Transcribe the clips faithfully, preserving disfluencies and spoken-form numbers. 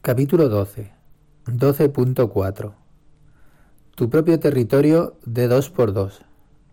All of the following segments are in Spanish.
Capítulo doce. doce punto cuatro. Tu propio territorio de dos por dos.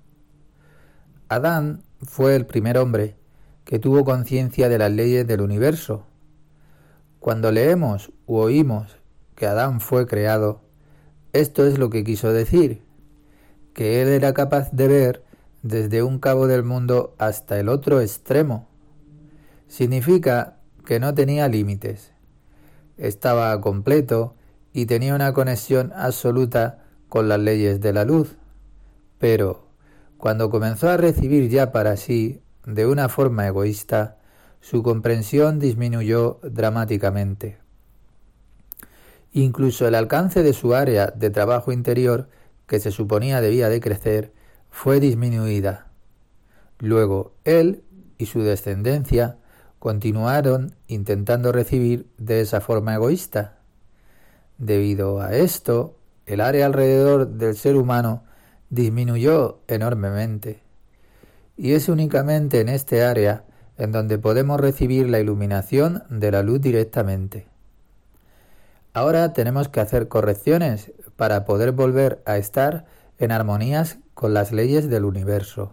Adán fue el primer hombre que tuvo conciencia de las leyes del universo. Cuando leemos u oímos que Adán fue creado, esto es lo que quiso decir, que él era capaz de ver desde un cabo del mundo hasta el otro extremo. Significa que no tenía límites. Estaba completo y tenía una conexión absoluta con las leyes de la luz. Pero, cuando comenzó a recibir ya para sí, de una forma egoísta, su comprensión disminuyó dramáticamente. Incluso el alcance de su área de trabajo interior, que se suponía debía de crecer, fue disminuida. Luego, él y su descendencia continuaron intentando recibir de esa forma egoísta. Debido a esto, el área alrededor del ser humano disminuyó enormemente. Y es únicamente en este área en donde podemos recibir la iluminación de la luz directamente. Ahora tenemos que hacer correcciones para poder volver a estar en armonías con las leyes del universo.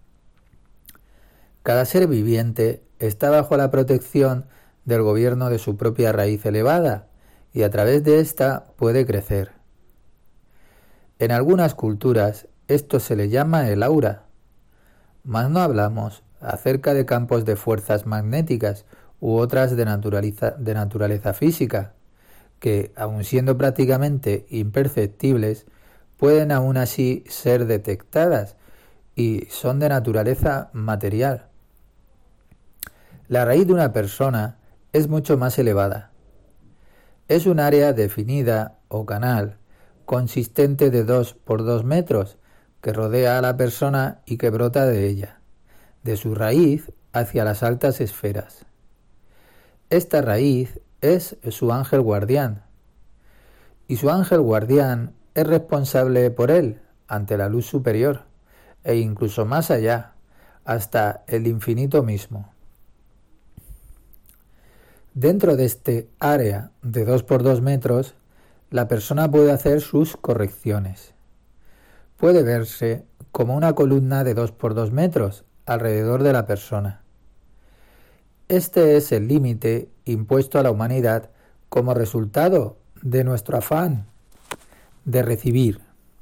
Cada ser viviente está bajo la protección del gobierno de su propia raíz elevada y a través de ésta puede crecer. En algunas culturas esto se le llama el aura, mas no hablamos acerca de campos de fuerzas magnéticas u otras de naturaleza, de naturaleza física, que, aun siendo prácticamente imperceptibles, pueden aún así ser detectadas y son de naturaleza material. La raíz de una persona es mucho más elevada. Es un área definida o canal consistente de dos por dos metros que rodea a la persona y que brota de ella, de su raíz hacia las altas esferas. Esta raíz es su ángel guardián, y su ángel guardián es responsable por él ante la luz superior, e incluso más allá, hasta el infinito mismo. Dentro de este área de dos por dos metros, la persona puede hacer sus correcciones. Puede verse como una columna de dos por dos metros alrededor de la persona. Este es el límite impuesto a la humanidad como resultado de nuestro afán de recibir.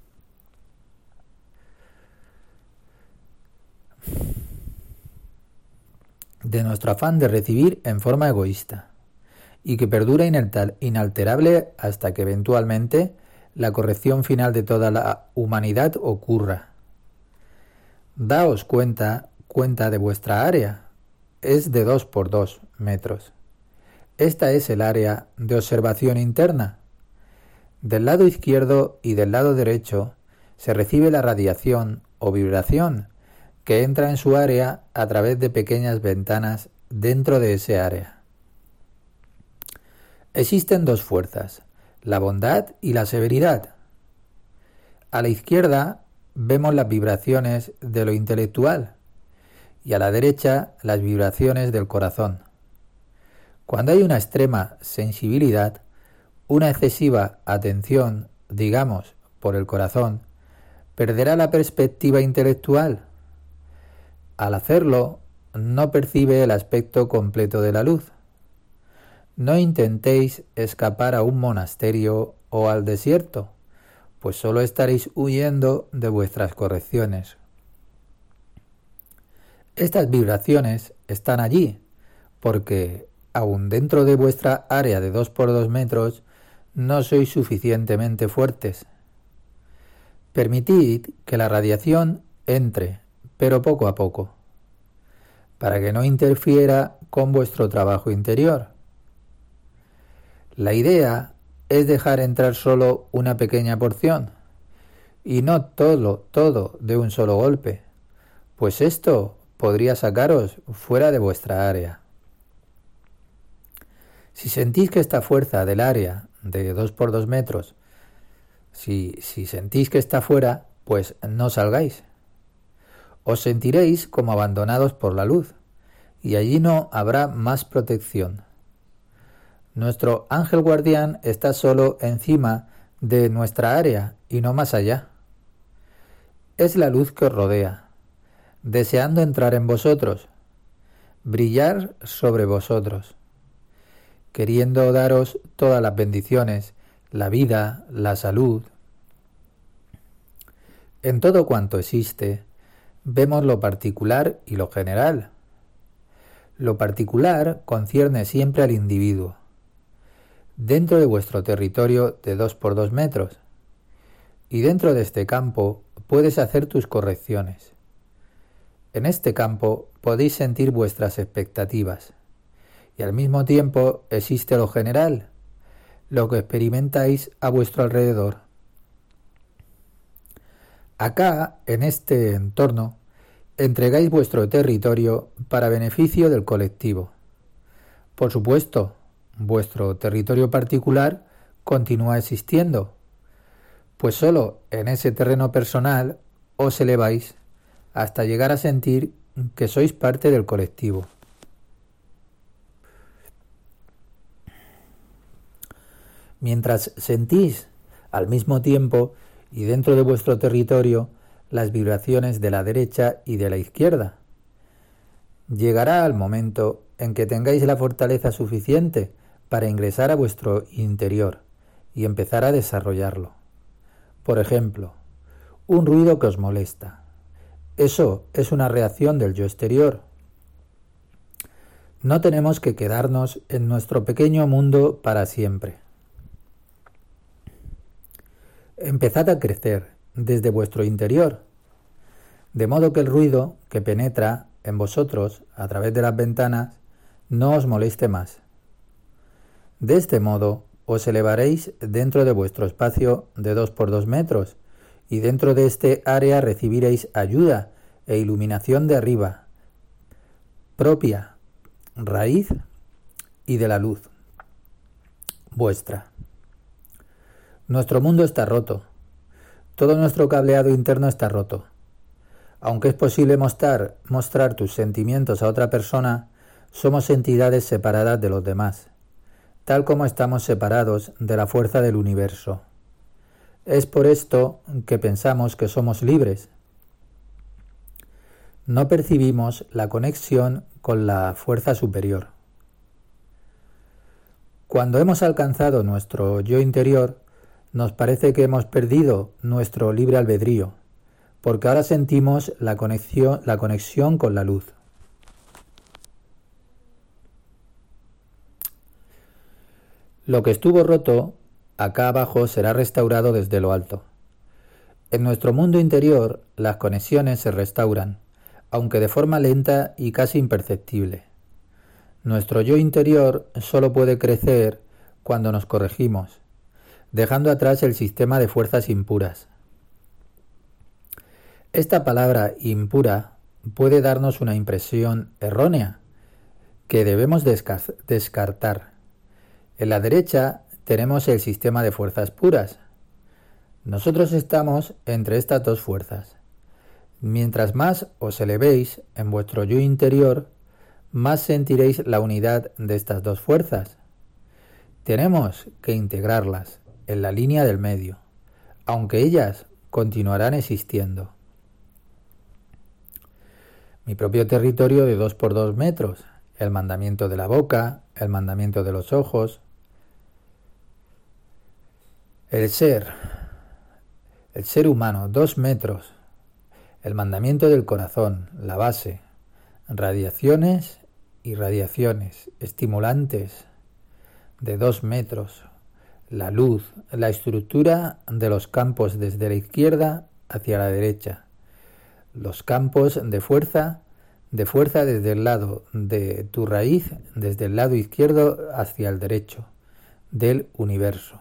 de nuestro afán de recibir en forma egoísta, y que perdura inalterable hasta que eventualmente la corrección final de toda la humanidad ocurra. Daos cuenta, cuenta de vuestra área, es de dos por dos metros. Esta es el área de observación interna. Del lado izquierdo y del lado derecho se recibe la radiación o vibración que entra en su área a través de pequeñas ventanas dentro de ese área. Existen dos fuerzas, la bondad y la severidad. A la izquierda vemos las vibraciones de lo intelectual y a la derecha las vibraciones del corazón. Cuando hay una extrema sensibilidad, una excesiva atención, digamos, por el corazón, perderá la perspectiva intelectual. Al hacerlo, no percibe el aspecto completo de la luz. No intentéis escapar a un monasterio o al desierto, pues solo estaréis huyendo de vuestras correcciones. Estas vibraciones están allí, porque, aun dentro de vuestra área de dos por dos metros, no sois suficientemente fuertes. Permitid que la radiación entre, pero poco a poco, para que no interfiera con vuestro trabajo interior. La idea es dejar entrar solo una pequeña porción, y no todo, todo de un solo golpe, pues esto podría sacaros fuera de vuestra área. Si sentís que esta fuerza del área de dos por dos metros, si, si sentís que está fuera, pues no salgáis. Os sentiréis como abandonados por la luz, y allí no habrá más protección. Nuestro ángel guardián está solo encima de nuestra área y no más allá. Es la luz que os rodea, deseando entrar en vosotros, brillar sobre vosotros, queriendo daros todas las bendiciones, la vida, la salud. En todo cuanto existe, vemos lo particular y lo general. Lo particular concierne siempre al individuo, dentro de vuestro territorio de dos por dos metros, y dentro de este campo puedes hacer tus correcciones. En este campo podéis sentir vuestras expectativas, y al mismo tiempo existe lo general, lo que experimentáis a vuestro alrededor. Acá, en este entorno, entregáis vuestro territorio para beneficio del colectivo. Por supuesto, vuestro territorio particular continúa existiendo, pues solo en ese terreno personal os eleváis hasta llegar a sentir que sois parte del colectivo. Mientras sentís al mismo tiempo y dentro de vuestro territorio las vibraciones de la derecha y de la izquierda, llegará el momento en que tengáis la fortaleza suficiente para ingresar a vuestro interior y empezar a desarrollarlo. Por ejemplo, un ruido que os molesta. Eso es una reacción del yo exterior. No tenemos que quedarnos en nuestro pequeño mundo para siempre. Empezad a crecer desde vuestro interior, de modo que el ruido que penetra en vosotros a través de las ventanas no os moleste más. De este modo os elevaréis dentro de vuestro espacio de dos por dos metros y dentro de este área recibiréis ayuda e iluminación de arriba, propia, raíz y de la luz, vuestra. Nuestro mundo está roto. Todo nuestro cableado interno está roto. Aunque es posible mostrar, mostrar tus sentimientos a otra persona, somos entidades separadas de los demás, tal como estamos separados de la fuerza del universo. Es por esto que pensamos que somos libres. No percibimos la conexión con la fuerza superior. Cuando hemos alcanzado nuestro yo interior, nos parece que hemos perdido nuestro libre albedrío, porque ahora sentimos la conexión, la conexión con la luz. Lo que estuvo roto, acá abajo será restaurado desde lo alto. En nuestro mundo interior, las conexiones se restauran, aunque de forma lenta y casi imperceptible. Nuestro yo interior solo puede crecer cuando nos corregimos, dejando atrás el sistema de fuerzas impuras. Esta palabra impura puede darnos una impresión errónea que debemos desca- descartar. En la derecha tenemos el sistema de fuerzas puras. Nosotros estamos entre estas dos fuerzas. Mientras más os elevéis en vuestro yo interior, más sentiréis la unidad de estas dos fuerzas. Tenemos que integrarlas en la línea del medio, aunque ellas continuarán existiendo. Mi propio territorio de dos por dos metros, el mandamiento de la boca, el mandamiento de los ojos, el ser, el ser humano, dos metros, el mandamiento del corazón, la base, radiaciones y radiaciones, estimulantes de dos metros, la luz, la estructura de los campos desde la izquierda hacia la derecha, los campos de fuerza, de fuerza desde el lado de tu raíz, desde el lado izquierdo hacia el derecho, del universo.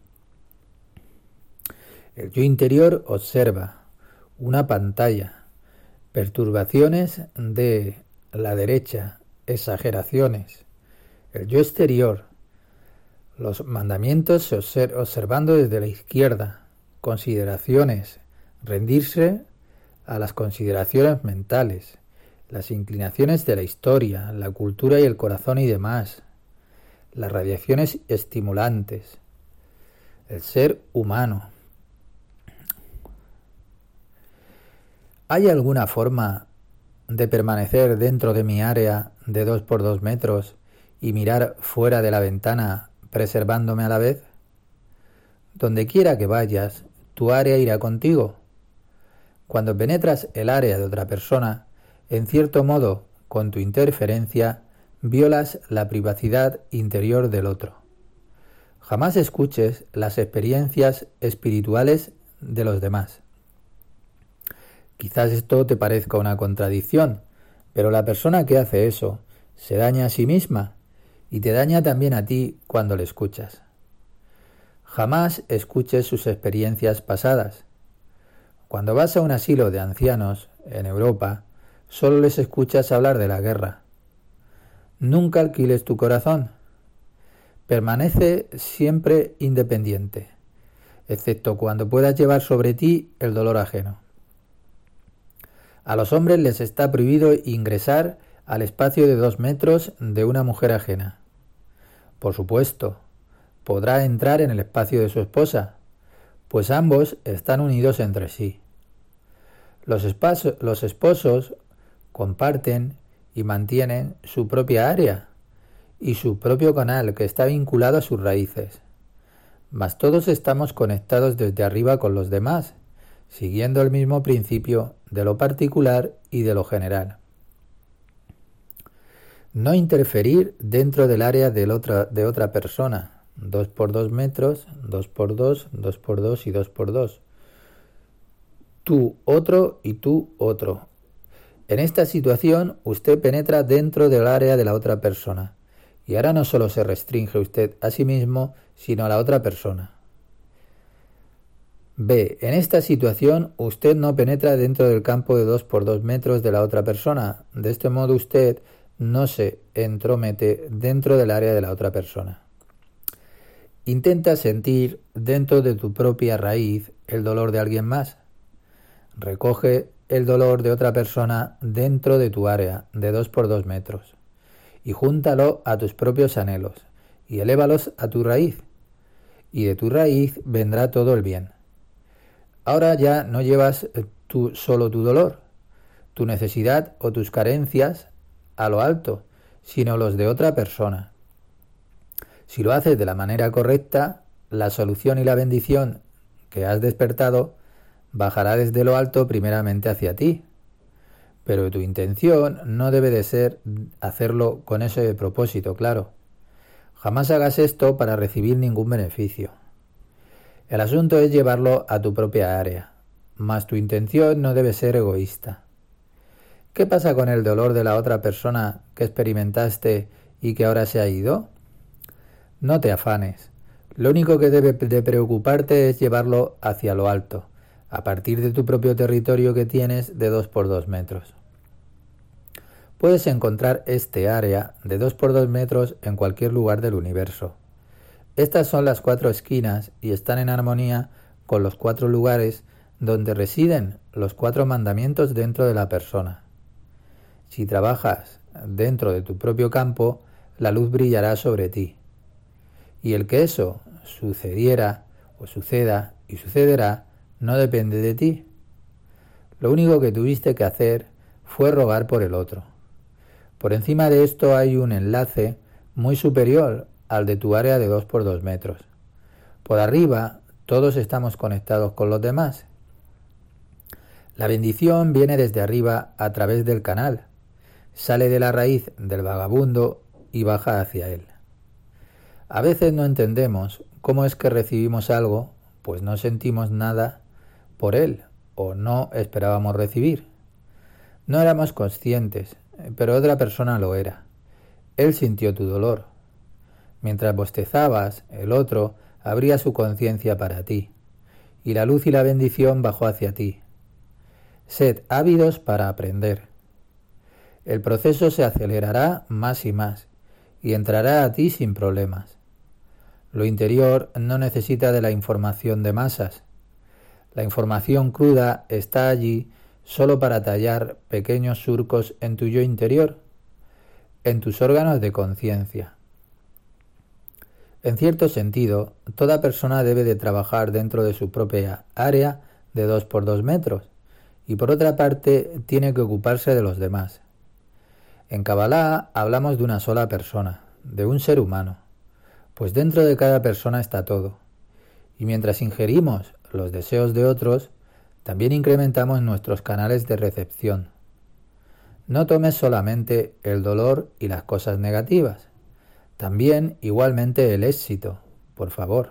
El yo interior observa una pantalla, perturbaciones de la derecha, exageraciones. El yo exterior, los mandamientos observando desde la izquierda, consideraciones, rendirse a las consideraciones mentales, las inclinaciones de la historia, la cultura y el corazón y demás, las radiaciones estimulantes, el ser humano. ¿Hay alguna forma de permanecer dentro de mi área de dos por dos metros y mirar fuera de la ventana, preservándome a la vez? Donde quiera que vayas, tu área irá contigo. Cuando penetras el área de otra persona, en cierto modo, con tu interferencia, violas la privacidad interior del otro. Jamás escuches las experiencias espirituales de los demás. Quizás esto te parezca una contradicción, pero la persona que hace eso se daña a sí misma y te daña también a ti cuando le escuchas. Jamás escuches sus experiencias pasadas. Cuando vas a un asilo de ancianos en Europa, solo les escuchas hablar de la guerra. Nunca alquiles tu corazón. Permanece siempre independiente, excepto cuando puedas llevar sobre ti el dolor ajeno. A los hombres les está prohibido ingresar al espacio de dos metros de una mujer ajena. Por supuesto, podrá entrar en el espacio de su esposa, pues ambos están unidos entre sí. Los, espacio, los esposos comparten y mantienen su propia área y su propio canal que está vinculado a sus raíces. Mas todos estamos conectados desde arriba con los demás, siguiendo el mismo principio de lo particular y de lo general. No interferir dentro del área de otra, de otra persona. dos por dos metros, dos por dos, dos por dos y dos por dos. Tú otro y tú otro. En esta situación usted penetra dentro del área de la otra persona. Y ahora no solo se restringe usted a sí mismo, sino a la otra persona. B. En esta situación usted no penetra dentro del campo de dos por dos metros de la otra persona. De este modo usted no se entromete dentro del área de la otra persona. Intenta sentir dentro de tu propia raíz el dolor de alguien más. Recoge el dolor de otra persona dentro de tu área de dos por dos metros y júntalo a tus propios anhelos y elévalos a tu raíz. Y de tu raíz vendrá todo el bien. Ahora ya no llevas tú solo tu dolor, tu necesidad o tus carencias a lo alto, sino los de otra persona. Si lo haces de la manera correcta, la solución y la bendición que has despertado bajará desde lo alto primeramente hacia ti. Pero tu intención no debe de ser hacerlo con ese propósito, claro. Jamás hagas esto para recibir ningún beneficio. El asunto es llevarlo a tu propia área, mas tu intención no debe ser egoísta. ¿Qué pasa con el dolor de la otra persona que experimentaste y que ahora se ha ido? No te afanes. Lo único que debe de preocuparte es llevarlo hacia lo alto, a partir de tu propio territorio que tienes de dos por dos metros. Puedes encontrar este área de dos por dos metros en cualquier lugar del universo. Estas son las cuatro esquinas y están en armonía con los cuatro lugares donde residen los cuatro mandamientos dentro de la persona. Si trabajas dentro de tu propio campo, la luz brillará sobre ti. Y el que eso sucediera o suceda y sucederá no depende de ti. Lo único que tuviste que hacer fue rogar por el otro. Por encima de esto hay un enlace muy superior al de tu área de dos por dos metros. Por arriba todos estamos conectados con los demás. La bendición viene desde arriba a través del canal, sale de la raíz del vagabundo y baja hacia él. A veces no entendemos cómo es que recibimos algo, pues no sentimos nada por él o no esperábamos recibir. No éramos conscientes, pero otra persona lo era. Él sintió tu dolor. Mientras bostezabas, el otro abría su conciencia para ti, y la luz y la bendición bajó hacia ti. Sed ávidos para aprender. El proceso se acelerará más y más, y entrará a ti sin problemas. Lo interior no necesita de la información de masas. La información cruda está allí solo para tallar pequeños surcos en tu yo interior, en tus órganos de conciencia. En cierto sentido, toda persona debe de trabajar dentro de su propia área de dos por dos metros y por otra parte tiene que ocuparse de los demás. En Kabbalah hablamos de una sola persona, de un ser humano, pues dentro de cada persona está todo. Y mientras ingerimos los deseos de otros, también incrementamos nuestros canales de recepción. No tomes solamente el dolor y las cosas negativas, también igualmente el éxito, por favor.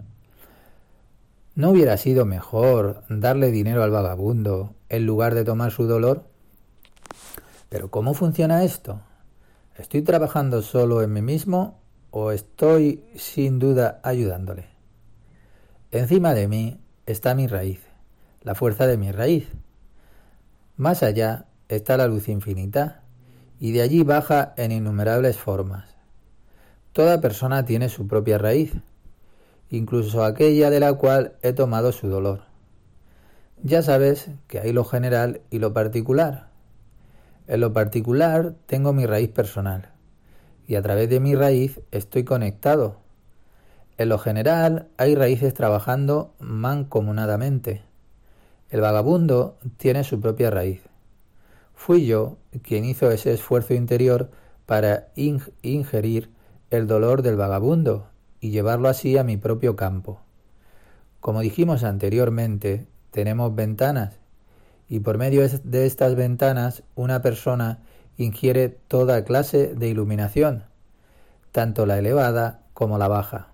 ¿No hubiera sido mejor darle dinero al vagabundo en lugar de tomar su dolor? ¿Pero cómo funciona esto? ¿Estoy trabajando solo en mí mismo o estoy sin duda ayudándole? Encima de mí está mi raíz, la fuerza de mi raíz. Más allá está la luz infinita y de allí baja en innumerables formas. Toda persona tiene su propia raíz, incluso aquella de la cual he tomado su dolor. Ya sabes que hay lo general y lo particular. En lo particular tengo mi raíz personal y a través de mi raíz estoy conectado. En lo general hay raíces trabajando mancomunadamente. El vagabundo tiene su propia raíz. Fui yo quien hizo ese esfuerzo interior para ing- ingerir el dolor del vagabundo y llevarlo así a mi propio campo. Como dijimos anteriormente, tenemos ventanas y por medio de estas ventanas una persona ingiere toda clase de iluminación, tanto la elevada como la baja.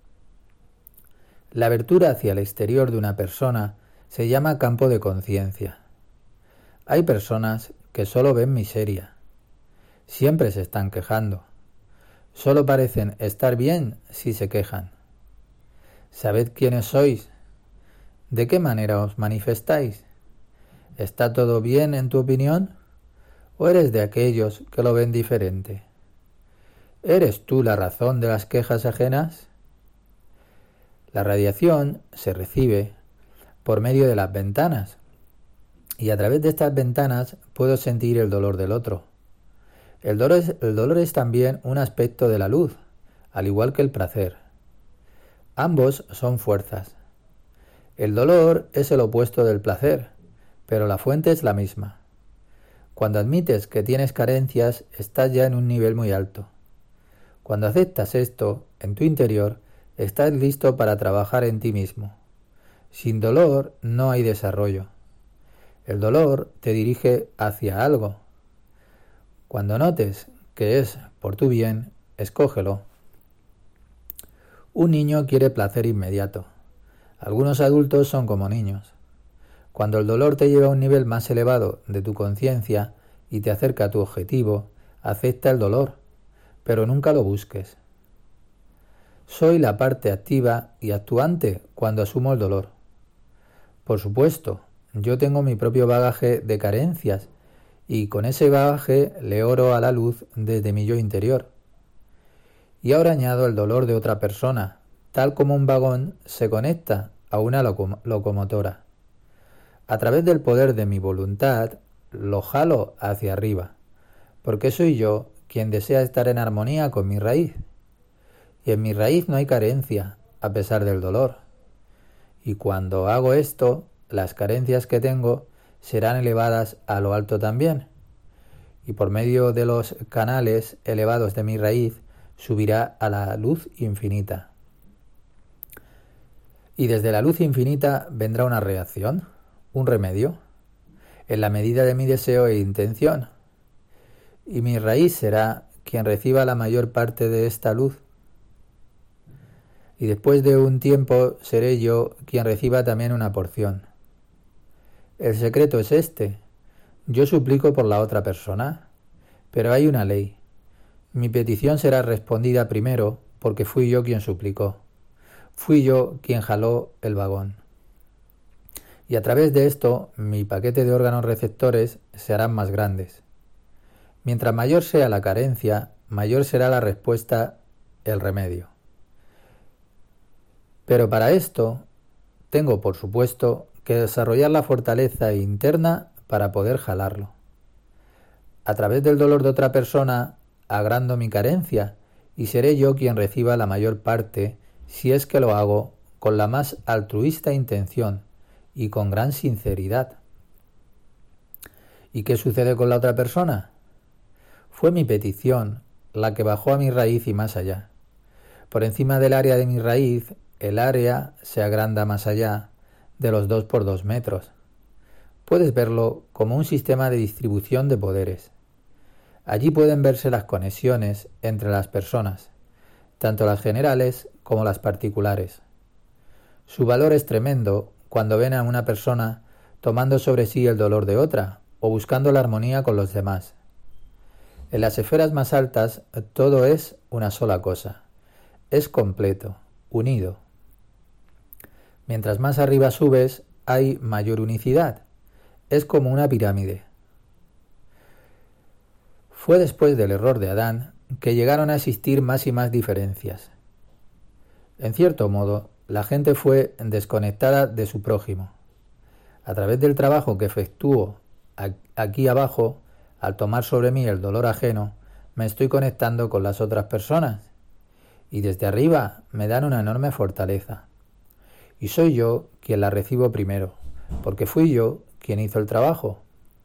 La abertura hacia el exterior de una persona se llama campo de conciencia. Hay personas que solo ven miseria, siempre se están quejando, solo parecen estar bien si se quejan. ¿Sabed quiénes sois? ¿De qué manera os manifestáis? ¿Está todo bien en tu opinión? ¿O eres de aquellos que lo ven diferente? ¿Eres tú la razón de las quejas ajenas? La radiación se recibe por medio de las ventanas y a través de estas ventanas puedo sentir el dolor del otro. El dolor es, el dolor es también un aspecto de la luz, al igual que el placer. Ambos son fuerzas. El dolor es el opuesto del placer, pero la fuente es la misma. Cuando admites que tienes carencias, estás ya en un nivel muy alto. Cuando aceptas esto, en tu interior, estás listo para trabajar en ti mismo. Sin dolor no hay desarrollo. El dolor te dirige hacia algo. Cuando notes que es por tu bien, escógelo. Un niño quiere placer inmediato. Algunos adultos son como niños. Cuando el dolor te lleva a un nivel más elevado de tu conciencia y te acerca a tu objetivo, acepta el dolor, pero nunca lo busques. Soy la parte activa y actuante cuando asumo el dolor. Por supuesto, yo tengo mi propio bagaje de carencias y con ese bagaje le oro a la luz desde mi yo interior. Y ahora añado el dolor de otra persona, tal como un vagón se conecta a una locom- locomotora. A través del poder de mi voluntad, lo jalo hacia arriba, porque soy yo quien desea estar en armonía con mi raíz. Y en mi raíz no hay carencia, a pesar del dolor. Y cuando hago esto, las carencias que tengo serán elevadas a lo alto también. Y por medio de los canales elevados de mi raíz, subirá a la luz infinita. Y desde la luz infinita vendrá una reacción, un remedio, en la medida de mi deseo e intención. Y mi raíz será quien reciba la mayor parte de esta luz. Y después de un tiempo seré yo quien reciba también una porción. El secreto es este. Yo suplico por la otra persona, pero hay una ley. Mi petición será respondida primero porque fui yo quien suplicó. Fui yo quien jaló el vagón. Y a través de esto, mi paquete de órganos receptores se harán más grandes. Mientras mayor sea la carencia, mayor será la respuesta, el remedio. Pero para esto, tengo, por supuesto, que desarrollar la fortaleza interna para poder jalarlo. A través del dolor de otra persona, agrando mi carencia y seré yo quien reciba la mayor parte si es que lo hago con la más altruista intención y con gran sinceridad. ¿Y qué sucede con la otra persona? Fue mi petición la que bajó a mi raíz y más allá. Por encima del área de mi raíz, el área se agranda más allá de los dos por dos metros. Puedes verlo como un sistema de distribución de poderes. Allí pueden verse las conexiones entre las personas, tanto las generales como las particulares. Su valor es tremendo cuando ven a una persona tomando sobre sí el dolor de otra o buscando la armonía con los demás. En las esferas más altas todo es una sola cosa, es completo, unido. Mientras más arriba subes, hay mayor unicidad, es como una pirámide. Fue después del error de Adán que llegaron a existir más y más diferencias. En cierto modo, la gente fue desconectada de su prójimo. A través del trabajo que efectúo aquí abajo, al tomar sobre mí el dolor ajeno, me estoy conectando con las otras personas. Y desde arriba me dan una enorme fortaleza. Y soy yo quien la recibo primero, porque fui yo quien hizo el trabajo.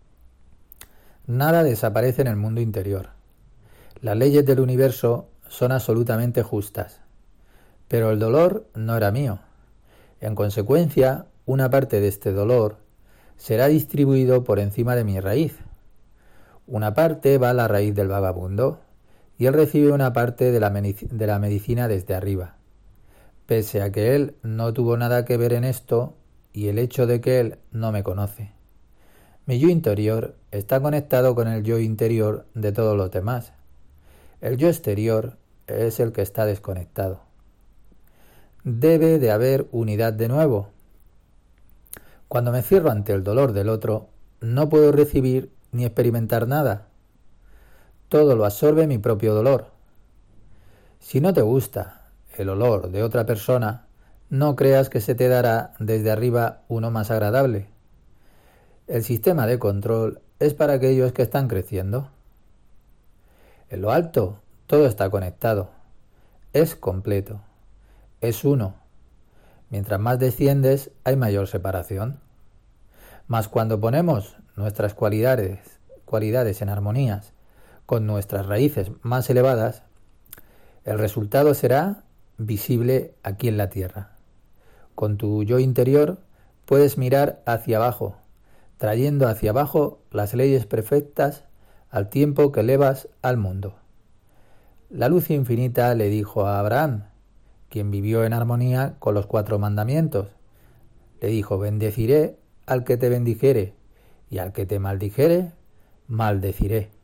Nada desaparece en el mundo interior. Las leyes del universo son absolutamente justas. Pero el dolor no era mío. En consecuencia, una parte de este dolor será distribuido por encima de mi raíz. Una parte va a la raíz del vagabundo y él recibe una parte de la, de la medicina desde arriba. Pese a que él no tuvo nada que ver en esto y el hecho de que él no me conoce. Mi yo interior está conectado con el yo interior de todos los demás. El yo exterior es el que está desconectado. Debe de haber unidad de nuevo. Cuando me cierro ante el dolor del otro, no puedo recibir ni experimentar nada. Todo lo absorbe mi propio dolor. Si no te gusta el olor de otra persona, no creas que se te dará desde arriba uno más agradable. El sistema de control es para aquellos que están creciendo. En lo alto, todo está conectado. Es completo. Es uno. Mientras más desciendes, hay mayor separación. Mas cuando ponemos nuestras cualidades, cualidades en armonías con nuestras raíces más elevadas, el resultado será visible aquí en la tierra. Con tu yo interior puedes mirar hacia abajo, trayendo hacia abajo las leyes perfectas al tiempo que elevas al mundo. La luz infinita le dijo a Abraham, quien vivió en armonía con los cuatro mandamientos. Le dijo, bendeciré al que te bendijere, y al que te maldijere, maldeciré.